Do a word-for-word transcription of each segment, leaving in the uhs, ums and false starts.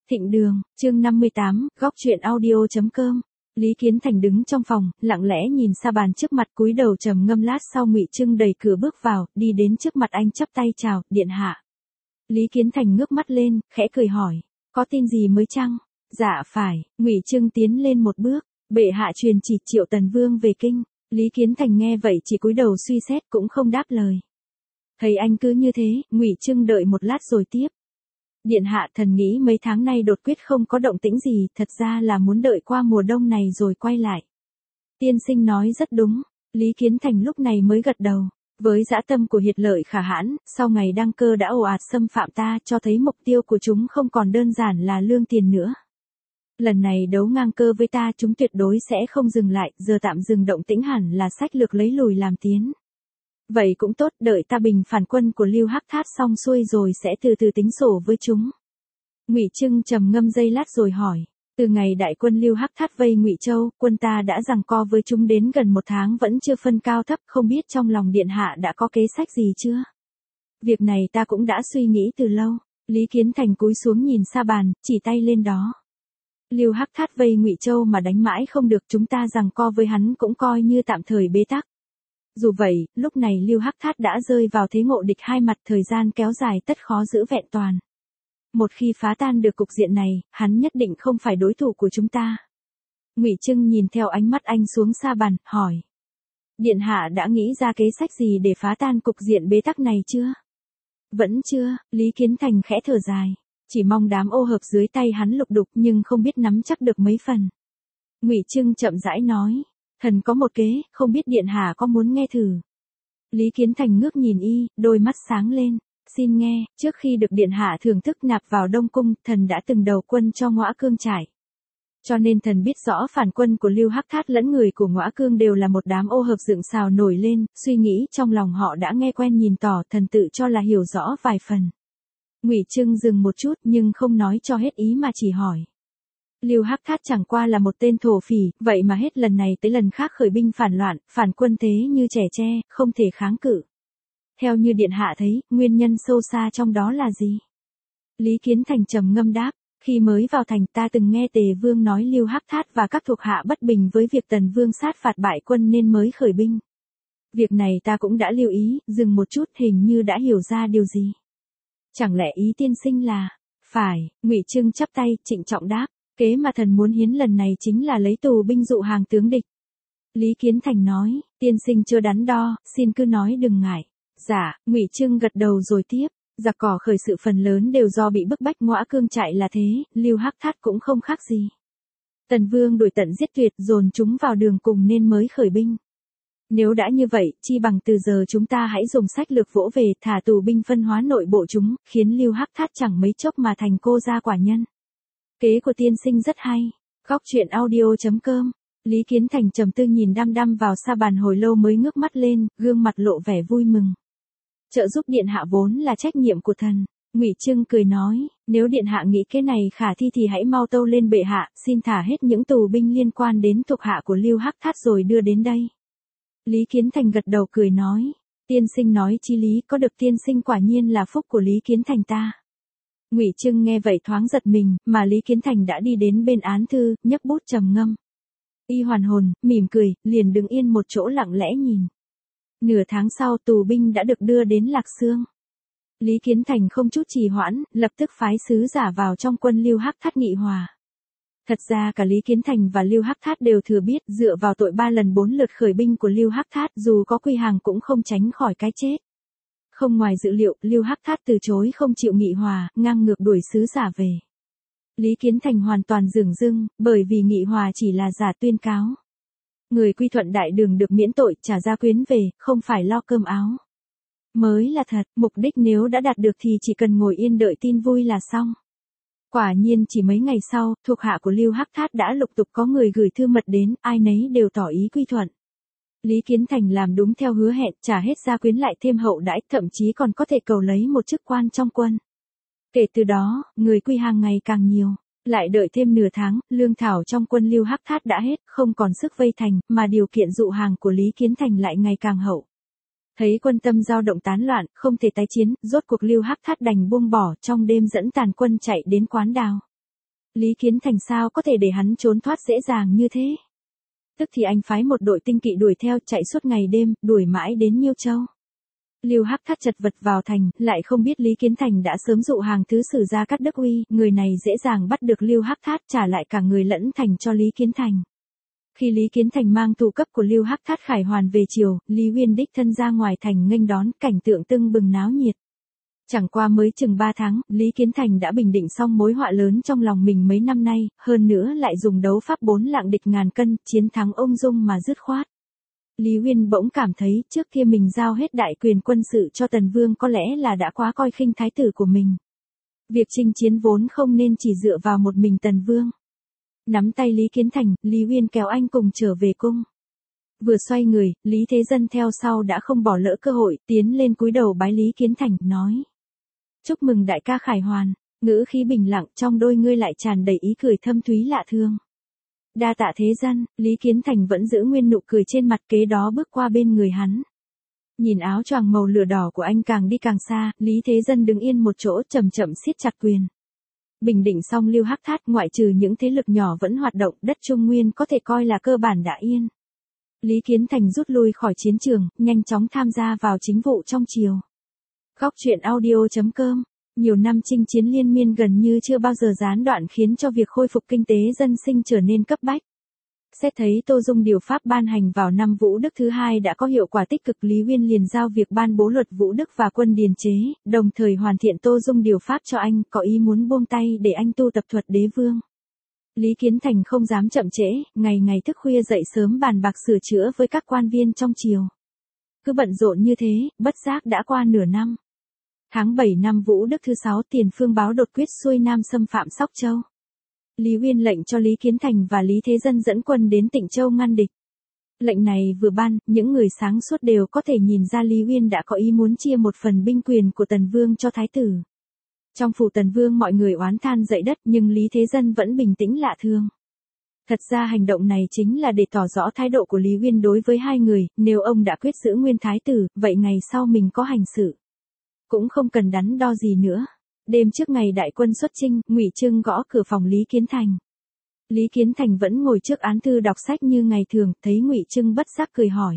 Thịnh Đường, chương năm mươi tám, góc truyện audio.com. Lý Kiến Thành đứng trong phòng, lặng lẽ nhìn sa bàn trước mặt, cúi đầu trầm ngâm lát sau Ngụy Trưng đẩy cửa bước vào, đi đến trước mặt anh chắp tay chào, điện hạ. Lý Kiến Thành ngước mắt lên, khẽ cười hỏi, có tin gì mới chăng? Dạ phải, Ngụy Trưng tiến lên một bước, bệ hạ truyền chỉ triệu Tần Vương về kinh. Lý Kiến Thành nghe vậy chỉ cúi đầu suy xét cũng không đáp lời. Thấy anh cứ như thế, Ngụy Trưng đợi một lát rồi tiếp. Điện hạ, thần nghĩ mấy tháng nay đột quyết không có động tĩnh gì, thật ra là muốn đợi qua mùa đông này rồi quay lại. Tiên sinh nói rất đúng, Lý Kiến Thành lúc này mới gật đầu. Với dã tâm của Hiệt Lợi Khả Hãn, sau ngày đăng cơ đã ồ ạt xâm phạm ta, cho thấy mục tiêu của chúng không còn đơn giản là lương tiền nữa. Lần này đấu ngang cơ với ta, chúng tuyệt đối sẽ không dừng lại, giờ tạm dừng động tĩnh hẳn là sách lược lấy lùi làm tiến. Vậy cũng tốt, đợi ta bình phản quân của Lưu Hắc Thát xong xuôi rồi sẽ từ từ tính sổ với chúng. Ngụy Trưng trầm ngâm giây lát rồi hỏi, từ ngày đại quân Lưu Hắc Thát vây Ngụy Châu, quân ta đã giằng co với chúng đến gần một tháng vẫn chưa phân cao thấp, không biết trong lòng điện hạ đã có kế sách gì chưa? Việc này ta cũng đã suy nghĩ từ lâu. Lý Kiến Thành cúi xuống nhìn sa bàn, chỉ tay lên đó. Lưu Hắc Thát vây Ngụy Châu mà đánh mãi không được, chúng ta giằng co với hắn cũng coi như tạm thời bế tắc. Dù vậy, lúc này Lưu Hắc Thát đã rơi vào thế ngộ địch hai mặt, thời gian kéo dài tất khó giữ vẹn toàn. Một khi phá tan được cục diện này, hắn nhất định không phải đối thủ của chúng ta. Ngụy Trưng nhìn theo ánh mắt anh xuống sa bàn, hỏi. Điện hạ đã nghĩ ra kế sách gì để phá tan cục diện bế tắc này chưa? Vẫn chưa, Lý Kiến Thành khẽ thở dài. Chỉ mong đám ô hợp dưới tay hắn lục đục nhưng không biết nắm chắc được mấy phần. Ngụy Trưng chậm rãi nói. Thần có một kế, không biết điện hạ có muốn nghe thử. Lý Kiến Thành ngước nhìn y, đôi mắt sáng lên. Xin nghe, trước khi được điện hạ thưởng thức nạp vào Đông Cung, thần đã từng đầu quân cho Ngõa Cương trải. Cho nên thần biết rõ phản quân của Lưu Hắc Thát lẫn người của Ngõa Cương đều là một đám ô hợp dựng xào nổi lên, suy nghĩ trong lòng họ đã nghe quen nhìn tỏ, thần tự cho là hiểu rõ vài phần. Ngụy Trưng dừng một chút nhưng không nói cho hết ý mà chỉ hỏi. Lưu Hắc Thát chẳng qua là một tên thổ phỉ, vậy mà hết lần này tới lần khác khởi binh phản loạn, phản quân thế như trẻ tre, không thể kháng cự. Theo như điện hạ thấy, nguyên nhân sâu xa trong đó là gì? Lý Kiến Thành trầm ngâm đáp, khi mới vào thành ta từng nghe Tề Vương nói Lưu Hắc Thát và các thuộc hạ bất bình với việc Tần Vương sát phạt bại quân nên mới khởi binh. Việc này ta cũng đã lưu ý, dừng một chút hình như đã hiểu ra điều gì. Chẳng lẽ ý tiên sinh là, phải, Ngụy Trưng chắp tay, trịnh trọng đáp. Kế mà thần muốn hiến lần này chính là lấy tù binh dụ hàng tướng địch. Lý Kiến Thành nói, tiên sinh chưa đắn đo, xin cứ nói đừng ngại. Dạ, Ngụy Trưng gật đầu rồi tiếp, giặc cỏ khởi sự phần lớn đều do bị bức bách. Ngõa Cương chạy là thế, Lưu Hắc Thát cũng không khác gì. Tần Vương đuổi tận giết tuyệt dồn chúng vào đường cùng nên mới khởi binh. Nếu đã như vậy, chi bằng từ giờ chúng ta hãy dùng sách lược vỗ về, thả tù binh phân hóa nội bộ chúng, khiến Lưu Hắc Thát chẳng mấy chốc mà thành cô gia quả nhân. Kế của tiên sinh rất hay. Góc truyện audio.com. Lý Kiến Thành trầm tư nhìn đăm đăm vào sa bàn hồi lâu mới ngước mắt lên, gương mặt lộ vẻ vui mừng. Trợ giúp điện hạ vốn là trách nhiệm của thần. Ngụy Trưng cười nói, nếu điện hạ nghĩ cái này khả thi thì hãy mau tâu lên bệ hạ, xin thả hết những tù binh liên quan đến thuộc hạ của Lưu Hắc Thát rồi đưa đến đây. Lý Kiến Thành gật đầu cười nói, tiên sinh nói chí lý, có được tiên sinh quả nhiên là phúc của Lý Kiến Thành ta. Ngụy Trưng nghe vậy thoáng giật mình, mà Lý Kiến Thành đã đi đến bên án thư, nhấc bút trầm ngâm. Y hoàn hồn, mỉm cười, liền đứng yên một chỗ lặng lẽ nhìn. Nửa tháng sau tù binh đã được đưa đến Lạc Xương. Lý Kiến Thành không chút trì hoãn, lập tức phái sứ giả vào trong quân Lưu Hắc Thát nghị hòa. Thật ra cả Lý Kiến Thành và Lưu Hắc Thát đều thừa biết, dựa vào tội ba lần bốn lượt khởi binh của Lưu Hắc Thát, dù có quy hàng cũng không tránh khỏi cái chết. Không ngoài dự liệu, Lưu Hắc Thát từ chối không chịu nghị hòa, ngang ngược đuổi sứ giả về. Lý Kiến Thành hoàn toàn dửng dưng, bởi vì nghị hòa chỉ là giả tuyên cáo. Người quy thuận đại đường được miễn tội, trả gia quyến về, không phải lo cơm áo. Mới là thật, mục đích nếu đã đạt được thì chỉ cần ngồi yên đợi tin vui là xong. Quả nhiên chỉ mấy ngày sau, thuộc hạ của Lưu Hắc Thát đã lục tục có người gửi thư mật đến, ai nấy đều tỏ ý quy thuận. Lý Kiến Thành làm đúng theo hứa hẹn, trả hết gia quyến lại thêm hậu đãi, thậm chí còn có thể cầu lấy một chức quan trong quân. Kể từ đó, người quy hàng ngày càng nhiều. Lại đợi thêm nửa tháng, lương thảo trong quân Lưu Hắc Thát đã hết, không còn sức vây thành, mà điều kiện dụ hàng của Lý Kiến Thành lại ngày càng hậu. Thấy quân tâm dao động tán loạn, không thể tái chiến, rốt cuộc Lưu Hắc Thát đành buông bỏ, trong đêm dẫn tàn quân chạy đến Quán Đào. Lý Kiến Thành sao có thể để hắn trốn thoát dễ dàng như thế? Tức thì anh phái một đội tinh kỵ đuổi theo, chạy suốt ngày đêm, đuổi mãi đến Nhiêu Châu. Lưu Hắc Thát chật vật vào thành, lại không biết Lý Kiến Thành đã sớm dụ hàng thứ sử Gia Cát Đức Uy, người này dễ dàng bắt được Lưu Hắc Thát, trả lại cả người lẫn thành cho Lý Kiến Thành. Khi Lý Kiến Thành mang tù cấp của Lưu Hắc Thát khải hoàn về chiều, Lý Uyên đích thân ra ngoài thành nghênh đón, cảnh tượng tưng bừng náo nhiệt. Chẳng qua mới chừng ba tháng, Lý Kiến Thành đã bình định xong mối họa lớn trong lòng mình mấy năm nay, hơn nữa lại dùng đấu pháp bốn lạng địch ngàn cân, chiến thắng ung dung mà dứt khoát. Lý Uyên bỗng cảm thấy trước kia mình giao hết đại quyền quân sự cho Tần Vương có lẽ là đã quá coi khinh thái tử của mình. Việc chinh chiến vốn không nên chỉ dựa vào một mình Tần Vương. Nắm tay Lý Kiến Thành, Lý Uyên kéo anh cùng trở về cung. Vừa xoay người, Lý Thế Dân theo sau đã không bỏ lỡ cơ hội, tiến lên cúi đầu bái Lý Kiến Thành, nói. Chúc mừng đại ca khải hoàn, ngữ khí bình lặng, trong đôi ngươi lại tràn đầy ý cười thâm thúy lạ thương. Đa tạ Thế Dân, Lý Kiến Thành vẫn giữ nguyên nụ cười trên mặt, kế đó bước qua bên người hắn. Nhìn áo choàng màu lửa đỏ của anh càng đi càng xa, Lý Thế Dân đứng yên một chỗ chậm chậm siết chặt quyền. Bình định xong Lưu Hắc Thát, ngoại trừ những thế lực nhỏ vẫn hoạt động, đất Trung Nguyên có thể coi là cơ bản đã yên. Lý Kiến Thành rút lui khỏi chiến trường, nhanh chóng tham gia vào chính vụ trong triều. Góc truyện audio chấm com. Nhiều năm chinh chiến liên miên gần như chưa bao giờ gián đoạn khiến cho việc khôi phục kinh tế dân sinh trở nên cấp bách. Xét thấy Tô Dung điều pháp ban hành vào năm Vũ Đức thứ hai đã có hiệu quả tích cực, Lý Uyên liền giao việc ban bố luật Vũ Đức và quân điền chế, đồng thời hoàn thiện Tô Dung điều pháp cho anh, có ý muốn buông tay để anh tu tập thuật đế vương. Lý Kiến Thành không dám chậm trễ, ngày ngày thức khuya dậy sớm bàn bạc sửa chữa với các quan viên trong triều. Cứ bận rộn như thế, bất giác đã qua nửa năm. Tháng bảy năm Vũ Đức thứ sáu, Tiền Phương báo đột quyết xuôi nam xâm phạm Sóc Châu. Lý Uyên lệnh cho Lý Kiến Thành và Lý Thế Dân dẫn quân đến Tịnh Châu ngăn địch. Lệnh này vừa ban, những người sáng suốt đều có thể nhìn ra Lý Uyên đã có ý muốn chia một phần binh quyền của Tần Vương cho Thái tử. Trong phủ Tần Vương mọi người oán than dậy đất, nhưng Lý Thế Dân vẫn bình tĩnh lạ thường. Thật ra hành động này chính là để tỏ rõ thái độ của Lý Uyên đối với hai người, nếu ông đã quyết giữ nguyên Thái tử, vậy ngày sau mình có hành sự cũng không cần đắn đo gì nữa. Đêm trước ngày đại quân xuất chinh, Ngụy Trưng gõ cửa phòng Lý Kiến Thành. Lý Kiến Thành vẫn ngồi trước án thư đọc sách như ngày thường, thấy Ngụy Trưng bất giác cười hỏi.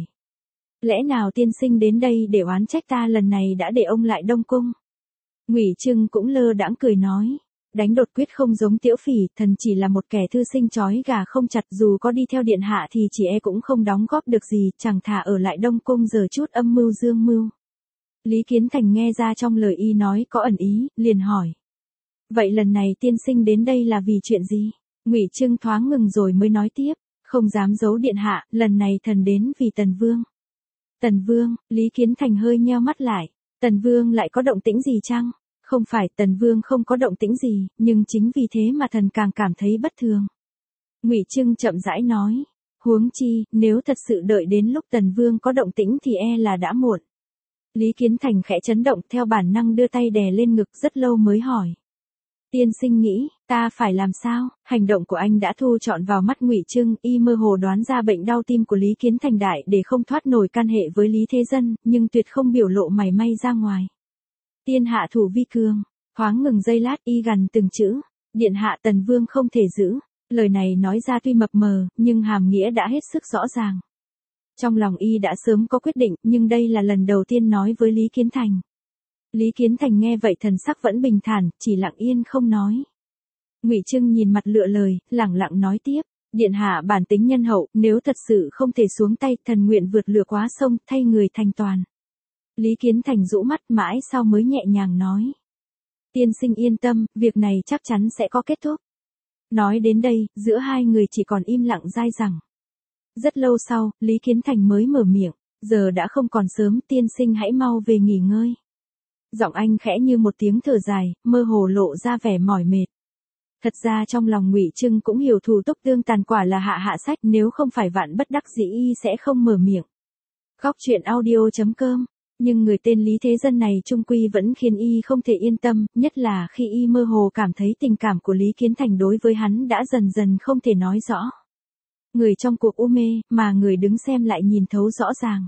Lẽ nào tiên sinh đến đây để oán trách ta lần này đã để ông lại Đông Cung? Ngụy Trưng cũng lơ đãng cười nói. Đánh đột quyết không giống Tiễu Phỉ, thần chỉ là một kẻ thư sinh chói gà không chặt, dù có đi theo điện hạ thì chỉ e cũng không đóng góp được gì, chẳng thà ở lại Đông Cung giờ chút âm mưu dương mưu. Lý Kiến Thành nghe ra trong lời y nói có ẩn ý, liền hỏi. Vậy lần này tiên sinh đến đây là vì chuyện gì? Ngụy Trưng thoáng ngừng rồi mới nói tiếp, không dám giấu điện hạ, lần này thần đến vì Tần Vương. Tần Vương, Lý Kiến Thành hơi nheo mắt lại, Tần Vương lại có động tĩnh gì chăng? Không phải, Tần Vương không có động tĩnh gì, nhưng chính vì thế mà thần càng cảm thấy bất thường. Ngụy Trưng chậm rãi nói, huống chi, nếu thật sự đợi đến lúc Tần Vương có động tĩnh thì e là đã muộn. Lý Kiến Thành khẽ chấn động, theo bản năng đưa tay đè lên ngực, rất lâu mới hỏi. Tiên sinh nghĩ, ta phải làm sao? Hành động của anh đã thu trọn vào mắt Ngụy Trưng, y mơ hồ đoán ra bệnh đau tim của Lý Kiến Thành đại để không thoát nổi can hệ với Lý Thế Dân, nhưng tuyệt không biểu lộ mảy may ra ngoài. Tiên hạ thủ vi cường, thoáng ngừng giây lát, y gằn từng chữ, điện hạ Tần Vương không thể giữ. Lời này nói ra tuy mập mờ, nhưng hàm nghĩa đã hết sức rõ ràng. Trong lòng y đã sớm có quyết định, nhưng đây là lần đầu tiên nói với Lý Kiến Thành. Lý Kiến Thành nghe vậy thần sắc vẫn bình thản, chỉ lặng yên không nói. Ngụy Trưng nhìn mặt lựa lời, lẳng lặng nói tiếp, điện hạ bản tính nhân hậu, nếu thật sự không thể xuống tay, thần nguyện vượt lửa quá sông, thay người thành toàn. Lý Kiến Thành rũ mắt mãi sau mới nhẹ nhàng nói. Tiên sinh yên tâm, việc này chắc chắn sẽ có kết thúc. Nói đến đây, giữa hai người chỉ còn im lặng dai dẳng. Rất lâu sau, Lý Kiến Thành mới mở miệng, giờ đã không còn sớm, tiên sinh hãy mau về nghỉ ngơi. Giọng anh khẽ như một tiếng thở dài, mơ hồ lộ ra vẻ mỏi mệt. Thật ra trong lòng Ngụy Trưng cũng hiểu thủ túc tương tàn quả là hạ hạ sách, nếu không phải vạn bất đắc dĩ y sẽ không mở miệng. Góc truyện audio chấm com. Nhưng người tên Lý Thế Dân này trung quy vẫn khiến y không thể yên tâm, nhất là khi y mơ hồ cảm thấy tình cảm của Lý Kiến Thành đối với hắn đã dần dần không thể nói rõ. Người trong cuộc u mê, mà người đứng xem lại nhìn thấu rõ ràng.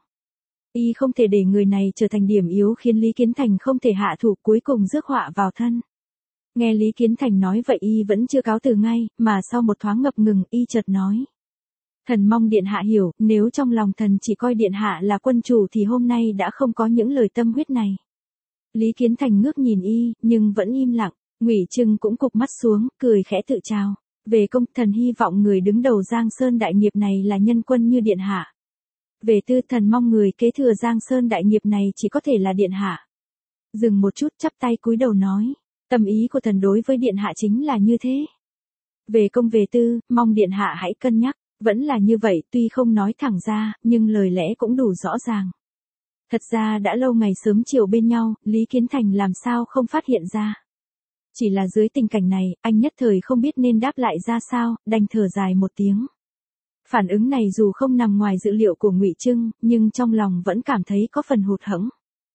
Y không thể để người này trở thành điểm yếu khiến Lý Kiến Thành không thể hạ thủ, cuối cùng rước họa vào thân. Nghe Lý Kiến Thành nói vậy y vẫn chưa cáo từ ngay, mà sau một thoáng ngập ngừng y chợt nói. Thần mong điện hạ hiểu, nếu trong lòng thần chỉ coi điện hạ là quân chủ thì hôm nay đã không có những lời tâm huyết này. Lý Kiến Thành ngước nhìn y, nhưng vẫn im lặng. Ngụy Trưng cũng cụp mắt xuống, cười khẽ tự chào. Về công, thần hy vọng người đứng đầu Giang Sơn đại nghiệp này là nhân quân như điện hạ. Về tư, thần mong người kế thừa Giang Sơn đại nghiệp này chỉ có thể là điện hạ. Dừng một chút, chắp tay cúi đầu nói. Tâm ý của thần đối với điện hạ chính là như thế. Về công về tư, mong điện hạ hãy cân nhắc. Vẫn là như vậy, tuy không nói thẳng ra, nhưng lời lẽ cũng đủ rõ ràng. Thật ra đã lâu ngày sớm chiều bên nhau, Lý Kiến Thành làm sao không phát hiện ra. Chỉ là dưới tình cảnh này, anh nhất thời không biết nên đáp lại ra sao, đành thở dài một tiếng. Phản ứng này dù không nằm ngoài dự liệu của Ngụy Trưng, nhưng trong lòng vẫn cảm thấy có phần hụt hẫng.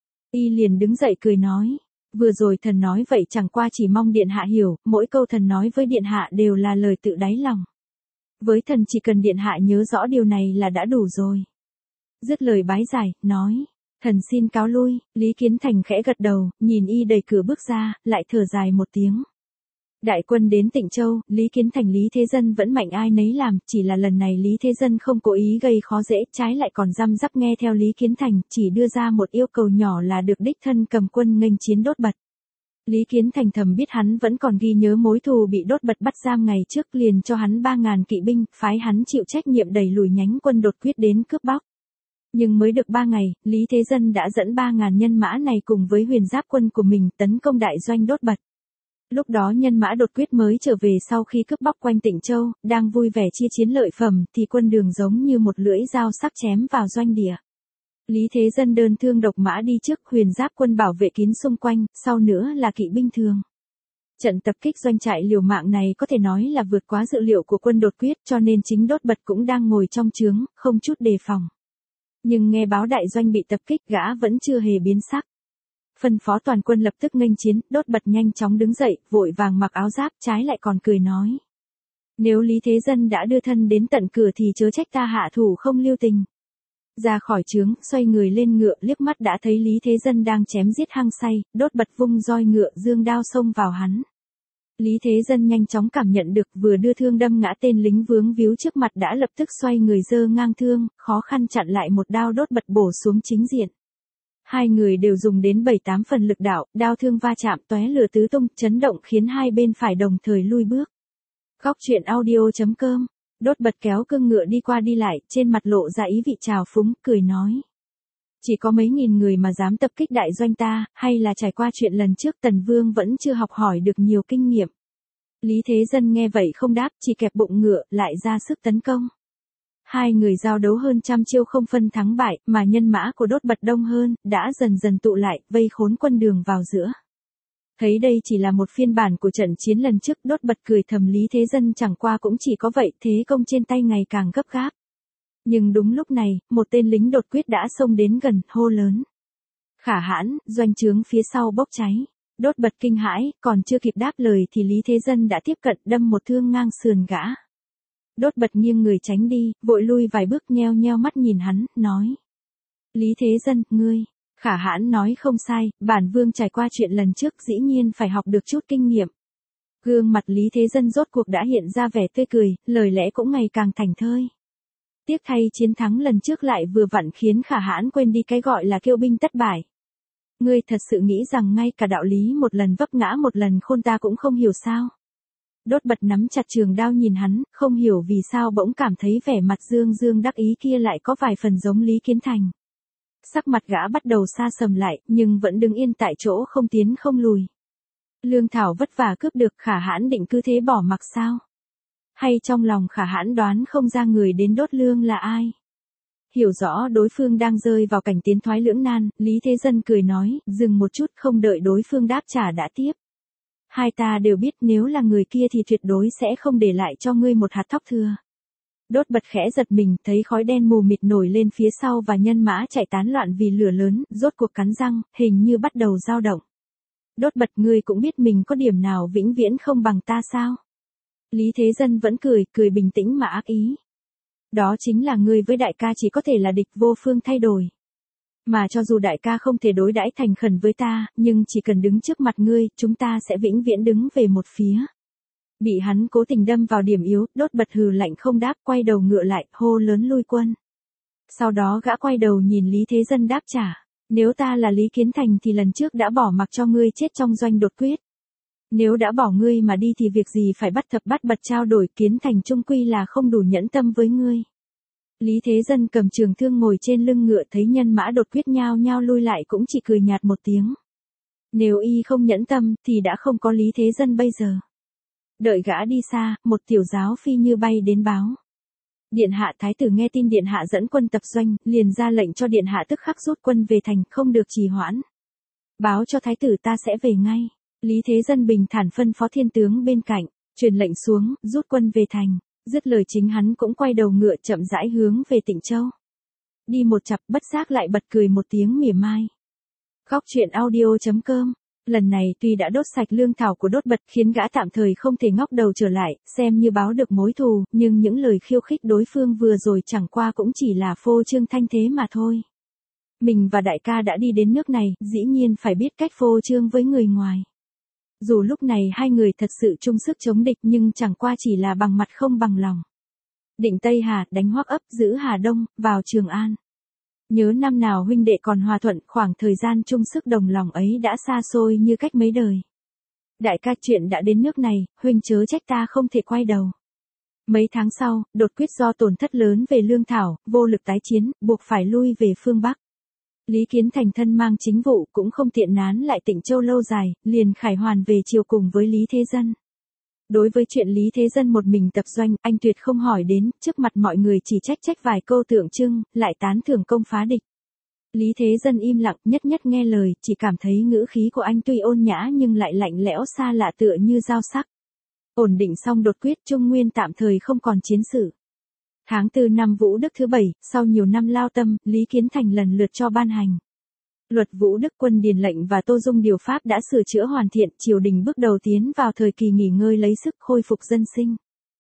Y liền đứng dậy cười nói, vừa rồi thần nói vậy chẳng qua chỉ mong điện hạ hiểu, mỗi câu thần nói với điện hạ đều là lời tự đáy lòng. Với thần chỉ cần điện hạ nhớ rõ điều này là đã đủ rồi. Dứt lời bái giải, nói, thần xin cáo lui. Lý Kiến Thành khẽ gật đầu, nhìn y đẩy cửa bước ra, lại thở dài một tiếng. Đại quân đến Tịnh Châu, Lý Kiến Thành Lý Thế Dân vẫn mạnh ai nấy làm, chỉ là lần này Lý Thế Dân không cố ý gây khó dễ, trái lại còn răm rắp nghe theo Lý Kiến Thành, chỉ đưa ra một yêu cầu nhỏ là được đích thân cầm quân nghênh chiến Đốt Bật. Lý Kiến Thành thầm biết hắn vẫn còn ghi nhớ mối thù bị Đốt Bật bắt giam ngày trước, liền cho hắn ba ngàn kỵ binh, phái hắn chịu trách nhiệm đẩy lùi nhánh quân Đột Quyết đến cướp bóc. Nhưng mới được ba ngày, Lý Thế Dân đã dẫn ba ngàn nhân mã này cùng với huyền giáp quân của mình tấn công đại doanh Đốt Bật. Lúc đó nhân mã Đột Quyết mới trở về sau khi cướp bóc quanh Tịnh Châu, đang vui vẻ chia chiến lợi phẩm thì quân Đường giống như một lưỡi dao sắc chém vào doanh địa. Lý Thế Dân đơn thương độc mã đi trước, huyền giáp quân bảo vệ kín xung quanh, sau nữa là kỵ binh thường. Trận tập kích doanh trại liều mạng này có thể nói là vượt quá dự liệu của quân Đột Quyết, cho nên chính Đốt Bật cũng đang ngồi trong trướng, không chút đề phòng. Nhưng nghe báo đại doanh bị tập kích, gã vẫn chưa hề biến sắc. Phân phó toàn quân lập tức nghênh chiến, Đốt Bật nhanh chóng đứng dậy, vội vàng mặc áo giáp, trái lại còn cười nói. Nếu Lý Thế Dân đã đưa thân đến tận cửa thì chớ trách ta hạ thủ không lưu tình. Ra khỏi trướng, xoay người lên ngựa, liếc mắt đã thấy Lý Thế Dân đang chém giết hăng say, Đốt Bật vung roi ngựa dương đao xông vào hắn. Lý Thế Dân nhanh chóng cảm nhận được, vừa đưa thương đâm ngã tên lính vướng víu trước mặt đã lập tức xoay người giơ ngang thương, khó khăn chặn lại một đao Đốt Bật bổ xuống chính diện. Hai người đều dùng đến bảy tám phần lực đạo, đao thương va chạm tóe lửa tứ tung, chấn động khiến hai bên phải đồng thời lui bước. Góc truyện audio chấm com. Đốt Bật kéo cương ngựa đi qua đi lại, trên mặt lộ ra ý vị trào phúng, cười nói. Chỉ có mấy nghìn người mà dám tập kích đại doanh ta, hay là trải qua chuyện lần trước Tần Vương vẫn chưa học hỏi được nhiều kinh nghiệm. Lý Thế Dân nghe vậy không đáp, chỉ kẹp bụng ngựa, lại ra sức tấn công. Hai người giao đấu hơn trăm chiêu không phân thắng bại, mà nhân mã của Đốt Bật đông hơn, đã dần dần tụ lại, vây khốn quân Đường vào giữa. Thấy đây chỉ là một phiên bản của trận chiến lần trước, Đốt Bật cười thầm Lý Thế Dân chẳng qua cũng chỉ có vậy, thế công trên tay ngày càng gấp gáp. Nhưng đúng lúc này, một tên lính Đột Quyết đã xông đến gần, hô lớn. Khả hãn, doanh trướng phía sau bốc cháy. Đốt Bật kinh hãi, còn chưa kịp đáp lời thì Lý Thế Dân đã tiếp cận đâm một thương ngang sườn gã. Đốt Bật nghiêng người tránh đi, vội lui vài bước nheo nheo mắt nhìn hắn, nói. Lý Thế Dân, ngươi. Khả hãn nói không sai, bản vương trải qua chuyện lần trước dĩ nhiên phải học được chút kinh nghiệm. Gương mặt Lý Thế Dân rốt cuộc đã hiện ra vẻ tươi cười, lời lẽ cũng ngày càng thảnh thơi. Tiếc thay chiến thắng lần trước lại vừa vặn khiến Khả hãn quên đi cái gọi là kiêu binh tất bại. Ngươi thật sự nghĩ rằng ngay cả đạo lý một lần vấp ngã một lần khôn ta cũng không hiểu sao? Đốt Bật nắm chặt trường đao nhìn hắn, không hiểu vì sao bỗng cảm thấy vẻ mặt dương dương đắc ý kia lại có vài phần giống Lý Kiến Thành. Sắc mặt gã bắt đầu xa sầm lại, nhưng vẫn đứng yên tại chỗ không tiến không lùi. Lương thảo vất vả cướp được, Khả hãn định cứ thế bỏ mặc sao? Hay trong lòng Khả hãn đoán không ra người đến đốt lương là ai? Hiểu rõ đối phương đang rơi vào cảnh tiến thoái lưỡng nan, Lý Thế Dân cười nói, dừng một chút, không đợi đối phương đáp trả đã tiếp. Hai ta đều biết nếu là người kia thì tuyệt đối sẽ không để lại cho ngươi một hạt thóc thừa. Đốt Bật khẽ giật mình, thấy khói đen mù mịt nổi lên phía sau và nhân mã chạy tán loạn vì lửa lớn, rốt cuộc cắn răng, hình như bắt đầu dao động. Đốt Bật, ngươi cũng biết mình có điểm nào vĩnh viễn không bằng ta sao? Lý Thế Dân vẫn cười, cười bình tĩnh mà ác ý. Đó chính là ngươi với đại ca chỉ có thể là địch, vô phương thay đổi. Mà cho dù đại ca không thể đối đãi thành khẩn với ta, nhưng chỉ cần đứng trước mặt ngươi, chúng ta sẽ vĩnh viễn đứng về một phía. Bị hắn cố tình đâm vào điểm yếu, Đốt Bật hừ lạnh không đáp, quay đầu ngựa lại, hô lớn lui quân. Sau đó gã quay đầu nhìn Lý Thế Dân đáp trả. Nếu ta là Lý Kiến Thành thì lần trước đã bỏ mặc cho ngươi chết trong doanh đột quyết. Nếu đã bỏ ngươi mà đi thì việc gì phải bắt Thập Bát Bật trao đổi, Kiến Thành trung quy là không đủ nhẫn tâm với ngươi. Lý Thế Dân cầm trường thương ngồi trên lưng ngựa, thấy nhân mã đột quyết nhao nhao lui lại cũng chỉ cười nhạt một tiếng. Nếu y không nhẫn tâm thì đã không có Lý Thế Dân bây giờ. Đợi gã đi xa, một tiểu giáo phi như bay đến báo. Điện hạ thái tử nghe tin điện hạ dẫn quân tập doanh, liền ra lệnh cho điện hạ tức khắc rút quân về thành, không được trì hoãn. Báo cho thái tử ta sẽ về ngay. Lý Thế Dân bình thản phân phó thiên tướng bên cạnh, truyền lệnh xuống, rút quân về thành. Dứt lời chính hắn cũng quay đầu ngựa chậm rãi hướng về Tịnh Châu. Đi một chặp bất giác lại bật cười một tiếng mỉa mai. Góc truyện audio chấm com. Lần này tuy đã đốt sạch lương thảo của Đốt Bật khiến gã tạm thời không thể ngóc đầu trở lại, xem như báo được mối thù, nhưng những lời khiêu khích đối phương vừa rồi chẳng qua cũng chỉ là phô trương thanh thế mà thôi. Mình và đại ca đã đi đến nước này, dĩ nhiên phải biết cách phô trương với người ngoài. Dù lúc này hai người thật sự chung sức chống địch nhưng chẳng qua chỉ là bằng mặt không bằng lòng. Định Tây Hà, đánh Hoắc Ấp, giữ Hà Đông, vào Trường An. Nhớ năm nào huynh đệ còn hòa thuận, khoảng thời gian chung sức đồng lòng ấy đã xa xôi như cách mấy đời. Đại ca, chuyện đã đến nước này, huynh chớ trách ta không thể quay đầu. Mấy tháng sau, đột quyết do tổn thất lớn về lương thảo, vô lực tái chiến, buộc phải lui về phương Bắc. Lý Kiến Thành thân mang chính vụ cũng không tiện nán lại Tịnh Châu lâu dài, liền khải hoàn về triều cùng với Lý Thế Dân. Đối với chuyện Lý Thế Dân một mình tập doanh, anh tuyệt không hỏi đến, trước mặt mọi người chỉ trách trách vài câu tượng trưng, lại tán thưởng công phá địch. Lý Thế Dân im lặng, nhất nhất nghe lời, chỉ cảm thấy ngữ khí của anh tuy ôn nhã nhưng lại lạnh lẽo xa lạ tựa như dao sắc. Ổn định xong đột quyết, Trung Nguyên tạm thời không còn chiến sự. Tháng tư năm Vũ Đức thứ bảy, sau nhiều năm lao tâm, Lý Kiến Thành lần lượt cho ban hành. Luật Vũ Đức, Quân Điền lệnh và Tô Dung điều pháp đã sửa chữa hoàn thiện, triều đình bước đầu tiến vào thời kỳ nghỉ ngơi lấy sức khôi phục dân sinh.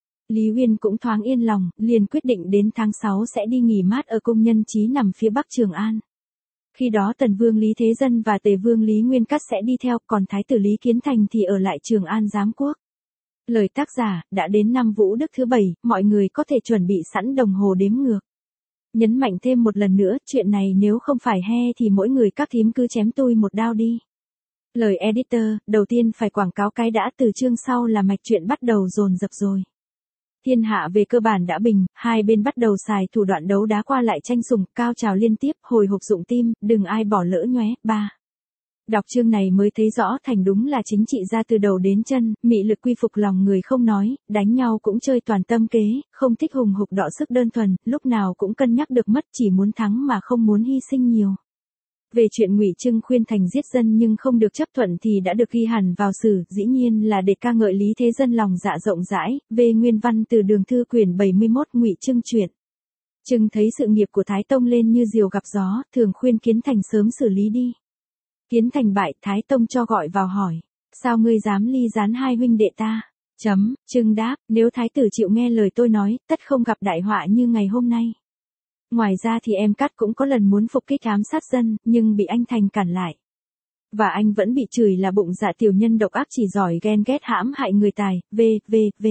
Lý Uyên cũng thoáng yên lòng, liền quyết định đến tháng sáu sẽ đi nghỉ mát ở cung Nhân Chí nằm phía bắc Trường An. Khi đó Tần Vương Lý Thế Dân và Tề Vương Lý Nguyên Cát sẽ đi theo, còn Thái tử Lý Kiến Thành thì ở lại Trường An giám quốc. Lời tác giả, đã đến năm Vũ Đức thứ bảy, mọi người có thể chuẩn bị sẵn đồng hồ đếm ngược. Nhấn mạnh thêm một lần nữa, chuyện này nếu không phải he thì mỗi người các thím cứ chém tôi một đao đi. Lời editor, đầu tiên phải quảng cáo cái đã, từ chương sau là mạch chuyện bắt đầu dồn dập rồi. Thiên hạ về cơ bản đã bình, hai bên bắt đầu xài thủ đoạn đấu đá qua lại tranh sủng, cao trào liên tiếp, hồi hộp dụng tim, đừng ai bỏ lỡ nhóe. ba. Đọc chương này mới thấy rõ Thành đúng là chính trị ra từ đầu đến chân, mị lực quy phục lòng người không nói, đánh nhau cũng chơi toàn tâm kế, không thích hùng hục đọ sức đơn thuần, lúc nào cũng cân nhắc được mất, chỉ muốn thắng mà không muốn hy sinh nhiều. Về chuyện Ngụy Trưng khuyên Thành giết dân nhưng không được chấp thuận thì đã được ghi hẳn vào sử, dĩ nhiên là để ca ngợi Lý Thế Dân lòng dạ rộng rãi. Về nguyên văn từ Đường Thư quyển bảy mươi mốt, Ngụy Trưng truyện. Trưng thấy sự nghiệp của Thái Tông lên như diều gặp gió, thường khuyên Kiến Thành sớm xử lý đi. Kiến Thành bại, Thái Tông cho gọi vào hỏi, sao ngươi dám ly gián hai huynh đệ ta? Chấm, Trưng đáp, nếu Thái tử chịu nghe lời tôi nói, tất không gặp đại họa như ngày hôm nay. Ngoài ra thì em Cát cũng có lần muốn phục kích ám sát dân, nhưng bị anh Thành cản lại. Và anh vẫn bị chửi là bụng dạ tiểu nhân độc ác, chỉ giỏi ghen ghét hãm hại người tài, v, v, v.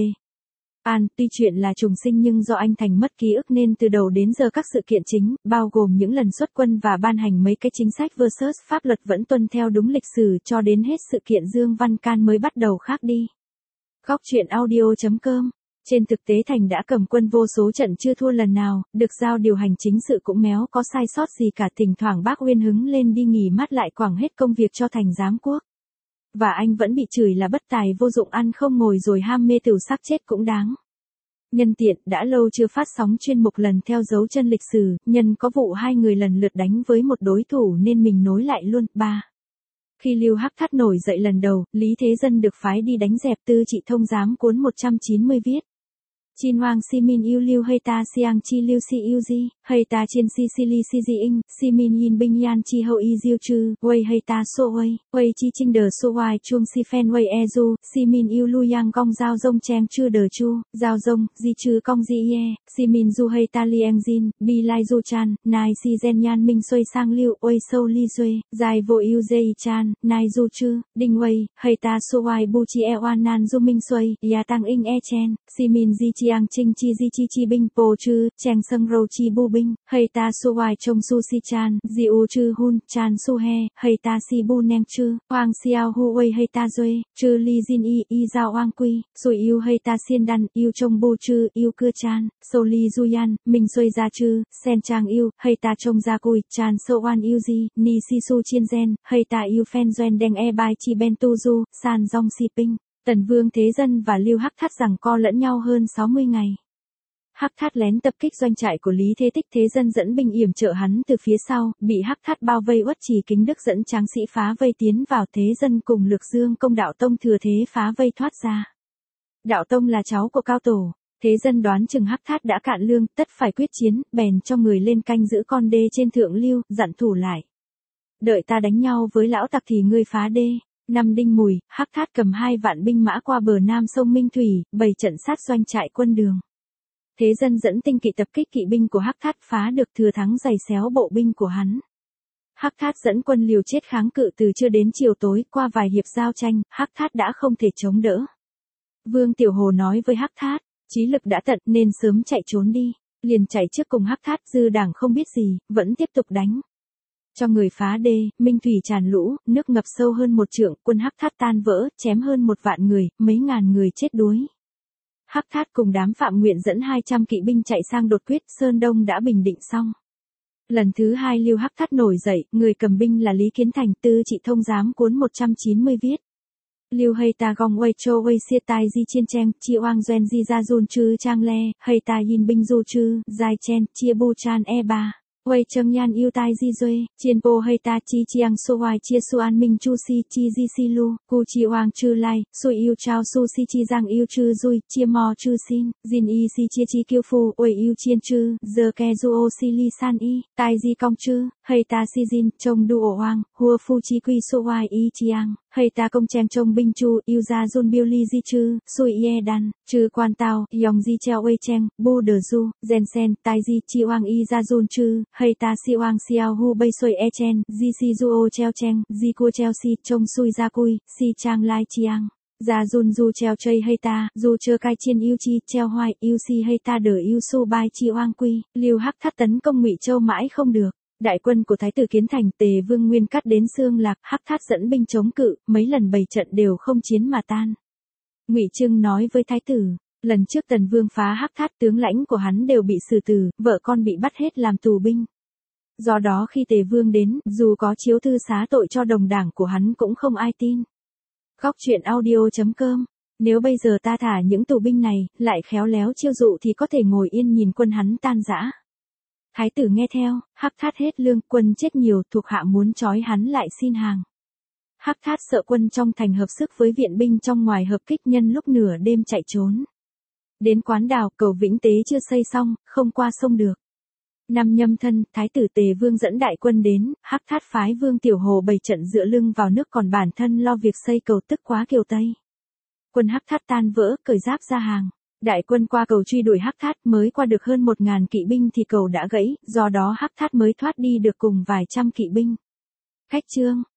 An, tuy chuyện là trùng sinh nhưng do anh Thành mất ký ức nên từ đầu đến giờ các sự kiện chính, bao gồm những lần xuất quân và ban hành mấy cái chính sách versus pháp luật vẫn tuân theo đúng lịch sử cho đến hết sự kiện Dương Văn Can mới bắt đầu khác đi. Góc truyện audio chấm com. Trên thực tế Thành đã cầm quân vô số trận chưa thua lần nào, được giao điều hành chính sự cũng méo có sai sót gì cả, thỉnh thoảng bác Uyên hứng lên đi nghỉ mát lại quẳng hết công việc cho Thành giám quốc. Và anh vẫn bị chửi là bất tài vô dụng, ăn không ngồi rồi ham mê tửu sắc, chết cũng đáng. Nhân tiện, đã lâu chưa phát sóng chuyên mục lần theo dấu chân lịch sử, nhân có vụ hai người lần lượt đánh với một đối thủ nên mình nối lại luôn. ba. Khi Lưu Hắc Thát nổi dậy lần đầu, Lý Thế Dân được phái đi đánh dẹp, Tư Trị Thông giám cuốn một trăm chín mươi viết. Chin Hoang Si Min Yêu Liu Hay Ta Siang Chi Liu Si Yêu Di, Hay Ta Chiên Si Si Li Si Di In, Si Min Yin Binh Yan Chi Hậu Y Diêu Chư, Wei Hay Ta So Wei, Wei Chi Trinh Đờ So Wai Chuông Si Phen Wei E Du, Si Min Yêu Lu Yang Gong Giao Dông Cheng Chư Đờ Chu, Giao Dông, Di Chư Cong Di Ye, Si Min Du Hay Ta Liang Jin, Bi Lai Du Chan, Nai Si Gen Yan Minh Xuôi Sang Liu, Wei Sâu Li Duê, Dài Vô Yêu Dê Chan, Nai Du Chư, Đinh Wei, Hay Ta So Wai Bu Chi E Wan Nan Du Minh Xuôi, Ya Tăng In E Chen, Si Min Di Chiang Trinh Chi Di Chi Chi Binh Po Chư, Cheng Sâng Râu Chi Bu Binh, Hay Ta So Wai Trông Su Si Chan, Di U Chư Hun, Chan Su He, Hay Ta Si Bu Neng Chư, Hoang Xiao Hu Wei Hay Ta Duê, Chư Li Jin Y, Y Giao Hoang Quy, Sui Yêu Hay Ta Xiên Đan, Yêu Trông Bu Chư, Yêu Cưa Chan, Sâu Li Du Yan, Minh Xuôi Gia Chư, Sen Trang Yêu, Hay Ta Trông Gia Cùi, Chan Sâu Oan Yêu Di, Ni Si Su Chiên Gen, Hay Ta Yêu Phen Doen Đeng E Bai Chi Ben Tu Du, San Dong Si Ping. Tần Vương Thế Dân và Lưu Hắc Thát giằng co lẫn nhau hơn sáu mươi ngày. Hắc Thát lén tập kích doanh trại của Lý Thế Tích, Thế Dân dẫn binh yểm trợ hắn từ phía sau, bị Hắc Thát bao vây. Uất Trì Kính Đức dẫn tráng sĩ phá vây tiến vào, Thế Dân cùng Lược Dương Công Đạo Tông thừa thế phá vây thoát ra. Đạo Tông là cháu của Cao Tổ, Thế Dân đoán chừng Hắc Thát đã cạn lương, tất phải quyết chiến, bèn cho người lên canh giữ con đê trên thượng lưu, dặn thủ lại. Đợi ta đánh nhau với lão tặc thì ngươi phá đê. Năm Đinh Mùi, Hắc Thát cầm hai vạn binh mã qua bờ nam sông Minh Thủy, bày trận sát doanh trại quân Đường. Thế Dân dẫn tinh kỵ tập kích kỵ binh của Hắc Thát, phá được thừa thắng giày xéo bộ binh của hắn. Hắc Thát dẫn quân liều chết kháng cự từ trưa đến chiều tối, qua vài hiệp giao tranh, Hắc Thát đã không thể chống đỡ. Vương Tiểu Hồ nói với Hắc Thát, chí lực đã tận nên sớm chạy trốn đi, liền chạy trước cùng Hắc Thát. Dư Đảng không biết gì, vẫn tiếp tục đánh. Cho người phá đê, Minh Thủy tràn lũ, nước ngập sâu hơn một trượng, quân Hắc Thát tan vỡ, chém hơn một vạn người, mấy ngàn người chết đuối. Hắc Thát cùng đám Phạm Nguyện dẫn hai trăm kỵ binh chạy sang đột quyết, Sơn Đông đã bình định xong. Lần thứ hai Lưu Hắc Thát nổi dậy, người cầm binh là Lý Kiến Thành, Tư Trị Thông giám cuốn một trăm chín mươi viết. Lưu Hay Ta Gong Wei Châu Wei Xia Tai Di Chiên Cheng, Chi Oang Doen Di Gia Jun Chư Trang Le, Hay Ta Yin Binh Du Chư, Giai Chen, Chia Bu Chan E ba. Wei Cheng Yan Yêu Tai Di Duê, Chiên Po Hay Ta Chi Chiang So Wai Chia Su An Minh Chu Si Chi Di Si Lu, Cu Chi Hoang Chư Lai, Sui Yêu Chao Su Si Chi Giang Yêu Chư Dui, Chia Mo Chư Xin, Jin Y Si Chia Chi Kiêu Phu, Wei Yêu Chiên Chư, Giờ Ke Du O Si Li San Y, Tai Di Cong Chư, Hay Ta Si Jin, Trông Du O Hoang, Hua Phu Chi Quy So Wai Y Chiang, Hay Ta Công Cheng Trông Binh Chu, Yêu Gia Jun Biêu Li Di Chư, Sui Ye Đan, Chư Quan Tao, Yong Di Cheo Wei Cheng, Bu Đờ Du, Gen Sen, Tai Di Chi Hoang Y Gia Jun Chư, Hay Ta Si Hoang Xiao Hu Bay Xuôi E Chen, Di Si Du O Cheo Cheng, Di Cua Cheo Si, Trông Sui Gia Cui, Si Trang Lai Chiang. Gia Jun Du Cheo Chây Hay Ta, Du Chơ Cai Chiên Yêu Chi, Cheo Hoai, Yêu Si Hay Ta Đờ Yêu Su Bai Chi Hoang Quy, Lưu Hắc Thát tấn công Ngụy Châu mãi không được. Đại quân của Thái tử Kiến Thành, Tề Vương Nguyên cắt đến Xương Lạc, Hắc Thát dẫn binh chống cự, mấy lần bày trận đều không chiến mà tan. Ngụy Trưng nói với Thái tử, lần trước Tần Vương phá Hắc Thát, tướng lãnh của hắn đều bị xử tử, vợ con bị bắt hết làm tù binh. Do đó khi Tề Vương đến, dù có chiếu thư xá tội cho đồng đảng của hắn cũng không ai tin. Góc truyện audio chấm com. Nếu bây giờ ta thả những tù binh này, lại khéo léo chiêu dụ thì có thể ngồi yên nhìn quân hắn tan rã. Thái tử nghe theo, Hắc Thát hết lương, quân chết nhiều, thuộc hạ muốn trói hắn lại xin hàng. Hắc Thát sợ quân trong thành hợp sức với viện binh trong ngoài hợp kích, nhân lúc nửa đêm chạy trốn. Đến quán đào, cầu Vĩnh Tế chưa xây xong, không qua sông được. Năm Nhâm Thân, Thái tử Tề Vương dẫn đại quân đến, Hắc Thát phái Vương Tiểu Hồ bày trận dựa lưng vào nước, còn bản thân lo việc xây cầu Tức Quá Kiều Tây. Quân Hắc Thát tan vỡ, cởi giáp ra hàng. Đại quân qua cầu truy đuổi Hắc Thát, mới qua được hơn một ngàn kỵ binh thì cầu đã gãy, do đó Hắc Thát mới thoát đi được cùng vài trăm kỵ binh. Khách chương